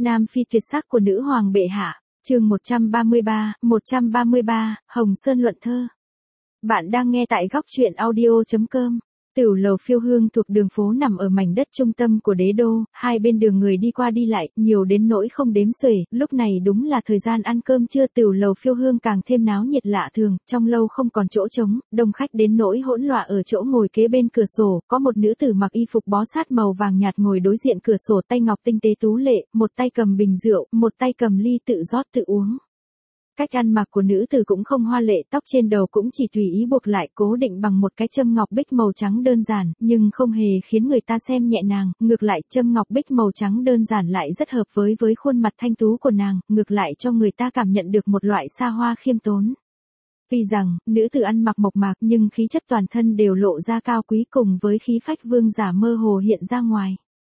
Nam phi tuyệt sắc của nữ hoàng bệ hạ, chương 133, Hồng Sơn luận thơ. Bạn đang nghe tại góc truyện audio.com. Tửu lầu Phiêu Hương thuộc đường phố nằm ở mảnh đất trung tâm của đế đô, hai bên đường người đi qua đi lại, nhiều đến nỗi không đếm xuể, lúc này đúng là thời gian ăn cơm trưa. Tửu lầu Phiêu Hương càng thêm náo nhiệt lạ thường, trong lâu không còn chỗ trống, đông khách đến nỗi hỗn loạn. Ở chỗ ngồi kế bên cửa sổ, có một nữ tử mặc y phục bó sát màu vàng nhạt ngồi đối diện cửa sổ, tay ngọc tinh tế tú lệ, một tay cầm bình rượu, một tay cầm ly tự rót tự uống. Cách ăn mặc của nữ tử cũng không hoa lệ, tóc trên đầu cũng chỉ tùy ý buộc lại, cố định bằng một cái châm ngọc bích màu trắng đơn giản, nhưng không hề khiến người ta xem nhẹ nàng, ngược lại châm ngọc bích màu trắng đơn giản lại rất hợp với khuôn mặt thanh tú của nàng, ngược lại cho người ta cảm nhận được một loại xa hoa khiêm tốn. Tuy rằng, nữ tử ăn mặc mộc mạc nhưng khí chất toàn thân đều lộ ra cao quý cùng với khí phách vương giả mơ hồ hiện ra ngoài.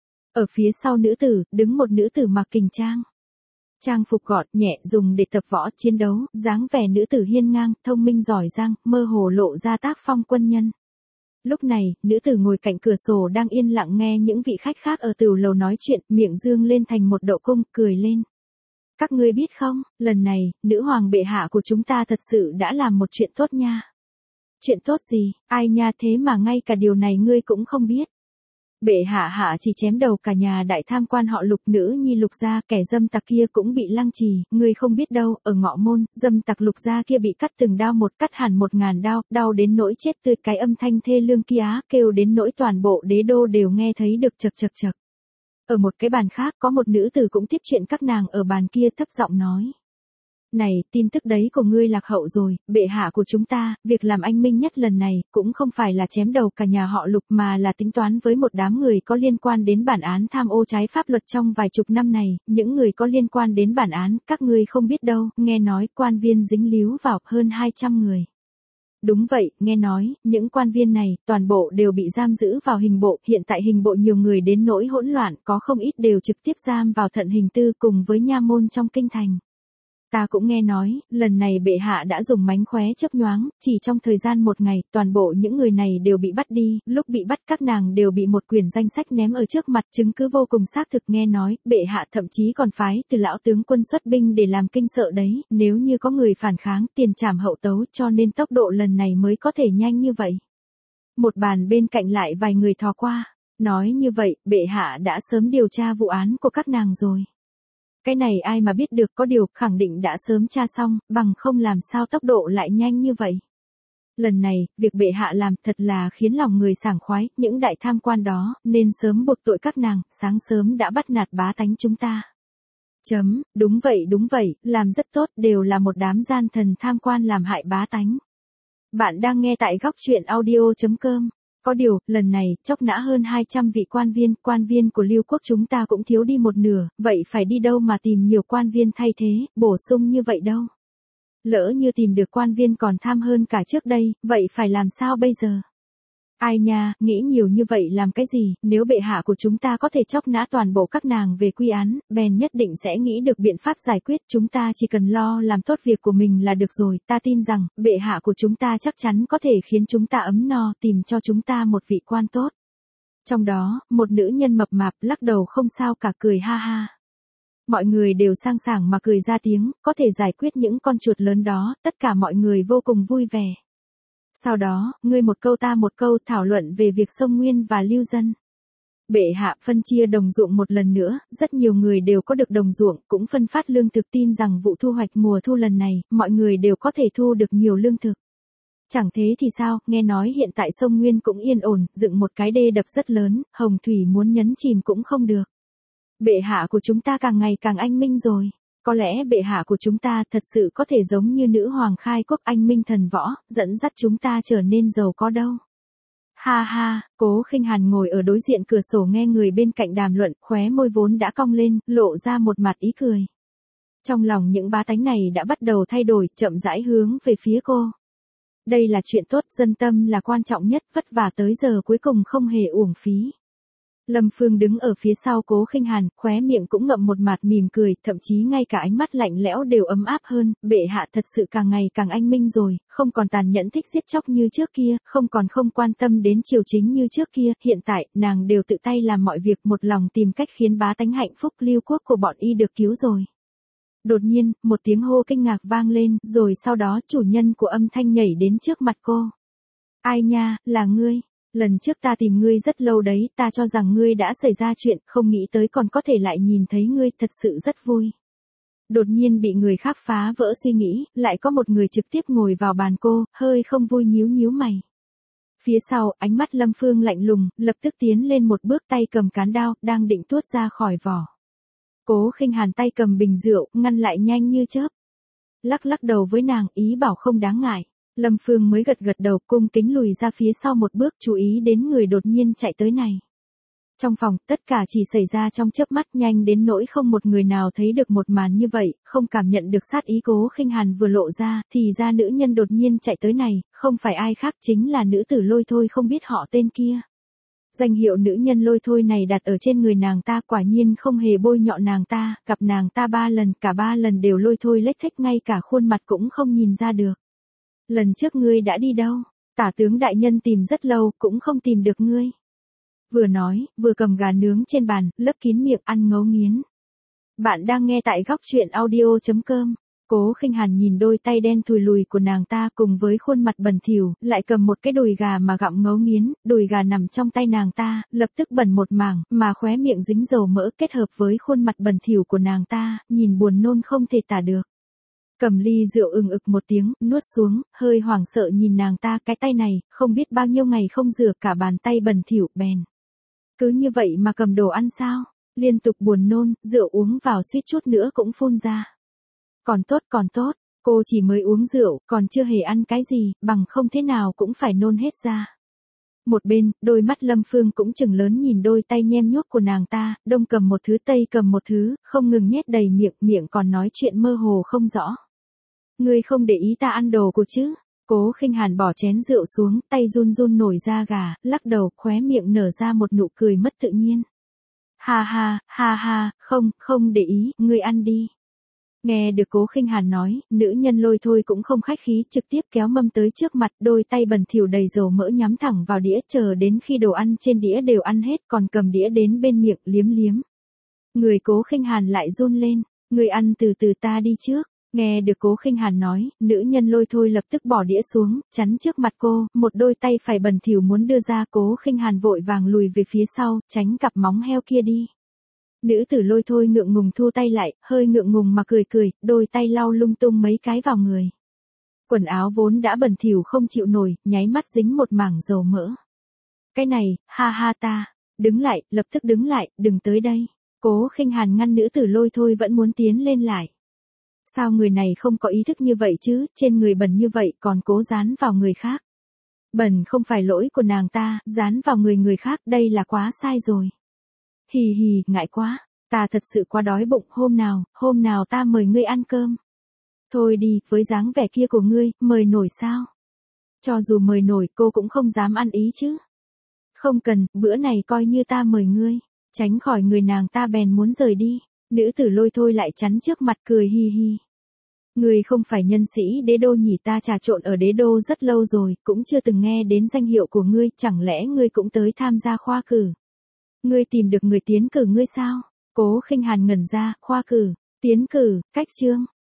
Ở phía sau nữ tử, đứng một nữ tử mặc kình trang. Trang phục gọn nhẹ dùng để tập võ chiến đấu, dáng vẻ nữ tử hiên ngang, thông minh giỏi giang, mơ hồ lộ ra tác phong quân nhân. Lúc này, nữ tử ngồi cạnh cửa sổ đang yên lặng nghe những vị khách khác ở tửu lầu nói chuyện, miệng dương lên thành một độ cung, cười lên. Các ngươi biết không, lần này, nữ hoàng bệ hạ của chúng ta thật sự đã làm một chuyện tốt nha. Chuyện tốt gì, ai nha, thế mà ngay cả điều này ngươi cũng không biết. Bệ hạ chỉ chém đầu cả nhà đại tham quan họ Lục, nữ nhi Lục gia, kẻ dâm tặc kia cũng bị lăng trì, ngươi không biết đâu, ở Ngọ Môn, dâm tặc Lục gia kia bị cắt từng đao một, cắt hẳn 1000 đao, đau đến nỗi chết tươi, cái âm thanh thê lương kia kêu đến nỗi toàn bộ đế đô đều nghe thấy được chật chật chật. Ở một cái bàn khác có một nữ tử cũng tiếp chuyện các nàng ở bàn kia thấp giọng nói. Này, tin tức đấy của ngươi lạc hậu rồi, bệ hạ của chúng ta, việc làm anh minh nhất lần này, cũng không phải là chém đầu cả nhà họ Lục mà là tính toán với một đám người có liên quan đến bản án tham ô trái pháp luật trong vài chục năm này, những người có liên quan đến bản án, các ngươi không biết đâu, nghe nói quan viên dính líu vào hơn 200 người. Đúng vậy, nghe nói, những quan viên này, toàn bộ đều bị giam giữ vào hình bộ, hiện tại hình bộ nhiều người đến nỗi hỗn loạn, có không ít đều trực tiếp giam vào thận hình tư cùng với nha môn trong kinh thành. Ta cũng nghe nói, lần này bệ hạ đã dùng mánh khóe chớp nhoáng, chỉ trong thời gian một ngày, toàn bộ những người này đều bị bắt đi, lúc bị bắt các nàng đều bị một quyển danh sách ném ở trước mặt, chứng cứ vô cùng xác thực. Nghe nói, bệ hạ thậm chí còn phái từ lão tướng quân xuất binh để làm kinh sợ đấy, nếu như có người phản kháng, tiền trảm hậu tấu, cho nên tốc độ lần này mới có thể nhanh như vậy. Một bàn bên cạnh lại vài người thò qua, nói như vậy, bệ hạ đã sớm điều tra vụ án của các nàng rồi. Cái này ai mà biết được, có điều khẳng định đã sớm tra xong, bằng không làm sao tốc độ lại nhanh như vậy. Lần này, việc bệ hạ làm thật là khiến lòng người sảng khoái, những đại tham quan đó, nên sớm buộc tội các nàng, sáng sớm đã bắt nạt bá tánh chúng ta. Đúng vậy, làm rất tốt, đều là một đám gian thần tham quan làm hại bá tánh. Bạn đang nghe tại góc truyện audio.com. Có điều, lần này, chóc nã hơn 200 vị quan viên của Lưu quốc chúng ta cũng thiếu đi một nửa, vậy phải đi đâu mà tìm nhiều quan viên thay thế, bổ sung như vậy đâu. Lỡ như tìm được quan viên còn tham hơn cả trước đây, vậy phải làm sao bây giờ? Ai nha, nghĩ nhiều như vậy làm cái gì, nếu bệ hạ của chúng ta có thể chóc nã toàn bộ các nàng về quy án, bèn nhất định sẽ nghĩ được biện pháp giải quyết, chúng ta chỉ cần lo làm tốt việc của mình là được rồi, ta tin rằng, bệ hạ của chúng ta chắc chắn có thể khiến chúng ta ấm no, tìm cho chúng ta một vị quan tốt. Trong đó, một nữ nhân mập mạp lắc đầu không sao cả, cười ha ha. Mọi người đều sang sảng mà cười ra tiếng, có thể giải quyết những con chuột lớn đó, tất cả mọi người vô cùng vui vẻ. Sau đó, ngươi một câu ta một câu thảo luận về việc Sông Nguyên và Lưu dân. Bệ hạ phân chia đồng ruộng một lần nữa, rất nhiều người đều có được đồng ruộng, cũng phân phát lương thực, tin rằng vụ thu hoạch mùa thu lần này, mọi người đều có thể thu được nhiều lương thực. Chẳng thế thì sao, nghe nói hiện tại Sông Nguyên cũng yên ổn, dựng một cái đê đập rất lớn, Hồng Thủy muốn nhấn chìm cũng không được. Bệ hạ của chúng ta càng ngày càng anh minh rồi. Có lẽ bệ hạ của chúng ta thật sự có thể giống như nữ hoàng khai quốc anh minh thần võ, dẫn dắt chúng ta trở nên giàu có đâu. Ha ha, Cố Khinh Hàn ngồi ở đối diện cửa sổ nghe người bên cạnh đàm luận, khóe môi vốn đã cong lên, lộ ra một mặt ý cười. Trong lòng những bá tánh này đã bắt đầu thay đổi, chậm rãi hướng về phía cô. Đây là chuyện tốt, dân tâm là quan trọng nhất, vất vả tới giờ cuối cùng không hề uổng phí. Lâm Phương đứng ở phía sau Cố Khinh Hàn, khóe miệng cũng ngậm một mạt mỉm cười, thậm chí ngay cả ánh mắt lạnh lẽo đều ấm áp hơn, bệ hạ thật sự càng ngày càng anh minh rồi, không còn tàn nhẫn thích giết chóc như trước kia, không còn không quan tâm đến triều chính như trước kia, hiện tại, nàng đều tự tay làm mọi việc một lòng tìm cách khiến bá tánh hạnh phúc lưu quốc của bọn y được cứu rồi. Đột nhiên, một tiếng hô kinh ngạc vang lên, rồi sau đó chủ nhân của âm thanh nhảy đến trước mặt cô. Ai nha, là ngươi. Lần trước ta tìm ngươi rất lâu đấy, ta cho rằng ngươi đã xảy ra chuyện, không nghĩ tới còn có thể lại nhìn thấy ngươi, thật sự rất vui. Đột nhiên bị người khác phá vỡ suy nghĩ, lại có một người trực tiếp ngồi vào bàn cô, hơi không vui nhíu nhíu mày. Phía sau, ánh mắt Lâm Phương lạnh lùng, lập tức tiến lên một bước, tay cầm cán đao, đang định tuốt ra khỏi vỏ. Cố Khinh Hàn tay cầm bình rượu, ngăn lại nhanh như chớp. Lắc lắc đầu với nàng, ý bảo không đáng ngại. Lâm Phương mới gật gật đầu, cung kính lùi ra phía sau một bước, chú ý đến người đột nhiên chạy tới này. Trong phòng, tất cả chỉ xảy ra trong chớp mắt, nhanh đến nỗi không một người nào thấy được một màn như vậy, không cảm nhận được sát ý Cố Khinh Hàn vừa lộ ra, thì ra nữ nhân đột nhiên chạy tới này, không phải ai khác chính là nữ tử Lôi Thôi, không biết họ tên kia. Danh hiệu nữ nhân Lôi Thôi này đặt ở trên người nàng ta, quả nhiên không hề bôi nhọ nàng ta, gặp nàng ta 3 lần, cả 3 lần đều Lôi Thôi lếch thếch, ngay cả khuôn mặt cũng không nhìn ra được. Lần trước ngươi đã đi đâu? Tả tướng đại nhân tìm rất lâu, cũng không tìm được ngươi. Vừa nói, vừa cầm gà nướng trên bàn, lấp kín miệng ăn ngấu nghiến. Bạn đang nghe tại góc truyện audio.com. Cố Khinh Hàn nhìn đôi tay đen thùi lùi của nàng ta cùng với khuôn mặt bẩn thỉu, lại cầm một cái đùi gà mà gặm ngấu nghiến, đùi gà nằm trong tay nàng ta, lập tức bẩn một mảng, mà khóe miệng dính dầu mỡ kết hợp với khuôn mặt bẩn thỉu của nàng ta, nhìn buồn nôn không thể tả được. Cầm ly rượu ực một tiếng, nuốt xuống, hơi hoảng sợ nhìn nàng ta, cái tay này, không biết bao nhiêu ngày không rửa, cả bàn tay bẩn thỉu, bèn. Cứ như vậy mà cầm đồ ăn sao? Liên tục buồn nôn, rượu uống vào suýt chút nữa cũng phun ra. Còn tốt, cô chỉ mới uống rượu, còn chưa hề ăn cái gì, bằng không thế nào cũng phải nôn hết ra. Một bên, đôi mắt Lâm Phương cũng chừng lớn nhìn đôi tay nhem nhuốc của nàng ta, đông cầm một thứ tây cầm một thứ, không ngừng nhét đầy miệng còn nói chuyện mơ hồ không rõ. Ngươi không để ý ta ăn đồ của chứ? Cố Khinh Hàn bỏ chén rượu xuống, tay run run nổi da gà, lắc đầu, khóe miệng nở ra một nụ cười mất tự nhiên. Ha, không để ý, ngươi ăn đi. Nghe được Cố Khinh Hàn nói, nữ nhân Lôi Thôi cũng không khách khí, trực tiếp kéo mâm tới trước mặt, đôi tay bẩn thỉu đầy dầu mỡ nhắm thẳng vào đĩa, chờ đến khi đồ ăn trên đĩa đều ăn hết, còn cầm đĩa đến bên miệng liếm liếm. Người Cố Khinh Hàn lại run lên, ngươi ăn từ từ, ta đi trước. Nghe được Cố Khinh Hàn nói, nữ nhân Lôi Thôi lập tức bỏ đĩa xuống, chắn trước mặt cô, một đôi tay phải bẩn thỉu muốn đưa ra, Cố Khinh Hàn vội vàng lùi về phía sau, tránh cặp móng heo kia đi. Nữ tử Lôi Thôi ngượng ngùng thu tay lại, hơi ngượng ngùng mà cười, đôi tay lau lung tung mấy cái vào người. Quần áo vốn đã bẩn thỉu không chịu nổi, nháy mắt dính một mảng dầu mỡ. Cái này, ha ta, đứng lại, lập tức đứng lại, đừng tới đây. Cố Khinh Hàn ngăn nữ tử Lôi Thôi vẫn muốn tiến lên lại. Sao người này không có ý thức như vậy chứ, trên người bẩn như vậy còn cố dán vào người khác. Bẩn không phải lỗi của nàng ta, dán vào người khác, đây là quá sai rồi. Hì, ngại quá, ta thật sự quá đói bụng, hôm nào ta mời ngươi ăn cơm. Thôi đi, với dáng vẻ kia của ngươi, mời nổi sao? Cho dù mời nổi cô cũng không dám ăn ý chứ. Không cần, bữa này coi như ta mời ngươi. Tránh khỏi người nàng ta bèn muốn rời đi. Nữ tử Lôi Thôi lại chắn trước mặt cười hi. Ngươi không phải nhân sĩ đế đô nhỉ, ta trà trộn ở đế đô rất lâu rồi, cũng chưa từng nghe đến danh hiệu của ngươi, chẳng lẽ ngươi cũng tới tham gia khoa cử? Ngươi tìm được người tiến cử ngươi sao? Cố Khinh Hàn ngẩn ra, khoa cử, tiến cử, cách chương,